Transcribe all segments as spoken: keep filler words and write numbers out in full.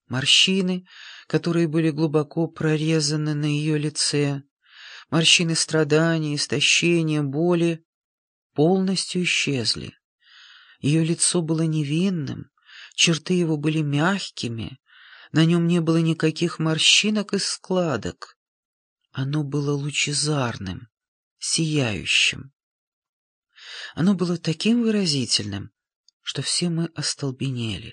Морщины, которые были глубоко прорезаны на ее лице, морщины страданий, истощения, боли, полностью исчезли. Ее лицо было невинным, черты его были мягкими, на нем не было никаких морщинок и складок. Оно было лучезарным, сияющим. Оно было таким выразительным, что все мы остолбенели.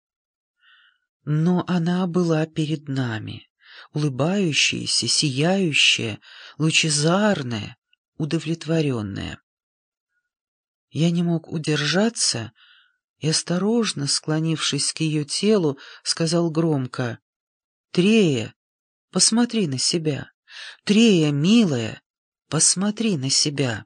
Но она была перед нами, улыбающаяся, сияющая, лучезарная, удовлетворенная. Я не мог удержаться и, осторожно склонившись к ее телу, сказал громко: «Трея, посмотри на себя! Трея, милая, посмотри на себя!»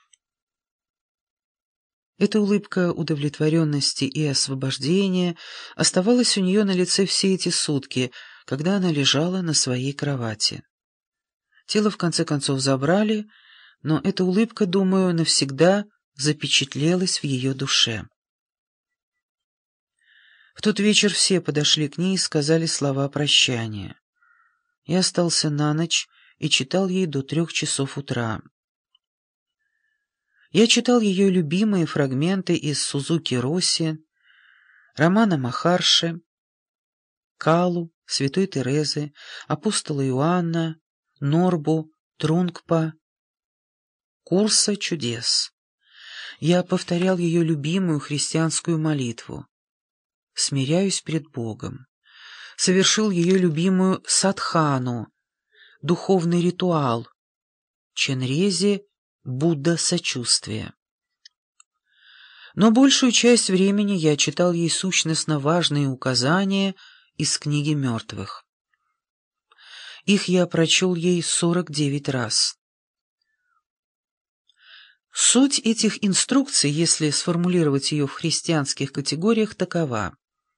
Эта улыбка удовлетворенности и освобождения оставалась у нее на лице все эти сутки, когда она лежала на своей кровати. Тело в конце концов забрали, но эта улыбка, думаю, навсегда запечатлелась в ее душе. В тот вечер все подошли к ней и сказали слова прощания. Я остался на ночь и читал ей до трех часов утра. Я читал ее любимые фрагменты из Сузуки Росси, романа Махарши, Калу, Святой Терезы, апостола Иоанна, Норбу, Трунгпа, Курса чудес. Я повторял ее любимую христианскую молитву: «Смиряюсь пред Богом», совершил ее любимую садхану, духовный ритуал, ченрези, Будда сочувствия. Но большую часть времени я читал ей сущностно важные указания из книги мертвых. Их я прочел ей сорок девять раз. Суть этих инструкций, если сформулировать ее в христианских категориях, такова.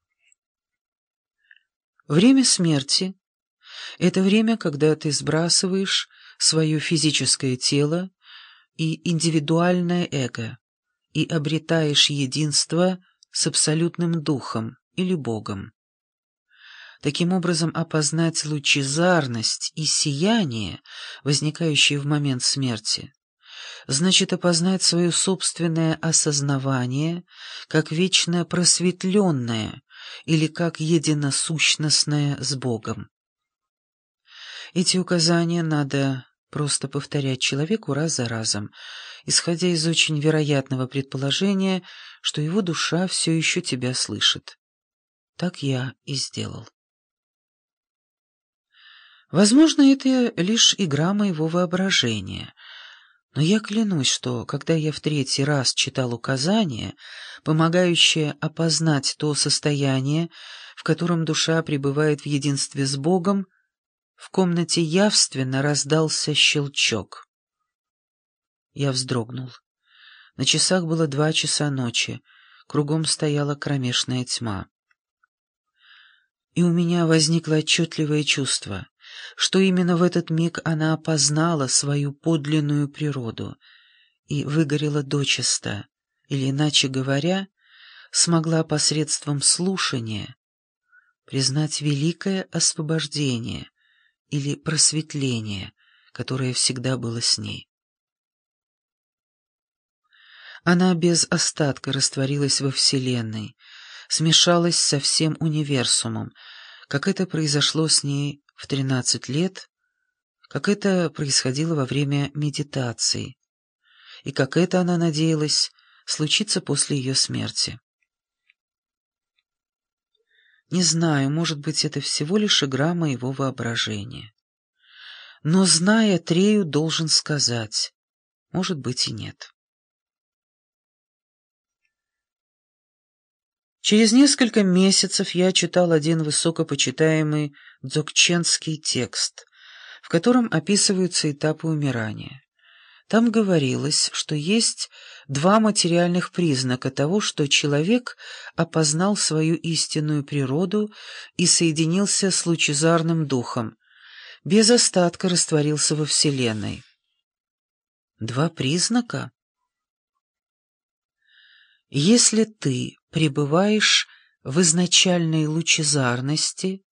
Время смерти — это время, когда ты сбрасываешь свое физическое тело и индивидуальное эго и обретаешь единство с абсолютным духом или Богом. Таким образом, опознать лучезарность и сияние, возникающие в момент смерти, значит опознать свое собственное осознавание как вечно просветленное или как единосущностное с Богом. Эти указания надо просто повторять человеку раз за разом, исходя из очень вероятного предположения, что его душа все еще тебя слышит. Так я и сделал. Возможно, это лишь игра моего воображения, но я клянусь, что, когда я в третий раз читал указания, помогающие опознать то состояние, в котором душа пребывает в единстве с Богом, в комнате явственно раздался щелчок. Я вздрогнул. На часах было два часа ночи, кругом стояла кромешная тьма. И у меня возникло отчетливое чувство, что именно в этот миг она опознала свою подлинную природу и выгорела дочисто, или, иначе говоря, смогла посредством слушания признать великое освобождение или просветление, которое всегда было с ней. Она без остатка растворилась во Вселенной, смешалась со всем универсумом, как это произошло с ней в тринадцать лет, как это происходило во время медитации, и как это, она надеялась, случится после ее смерти. Не знаю, может быть, это всего лишь игра моего воображения. Но, зная Трею, должен сказать, может быть и нет. Через несколько месяцев я читал один высокопочитаемый дзогченский текст, в котором описываются этапы умирания. Там говорилось, что есть два материальных признака того, что человек опознал свою истинную природу и соединился с лучезарным духом, без остатка растворился во Вселенной. Два признака? Если ты пребываешь в изначальной лучезарности,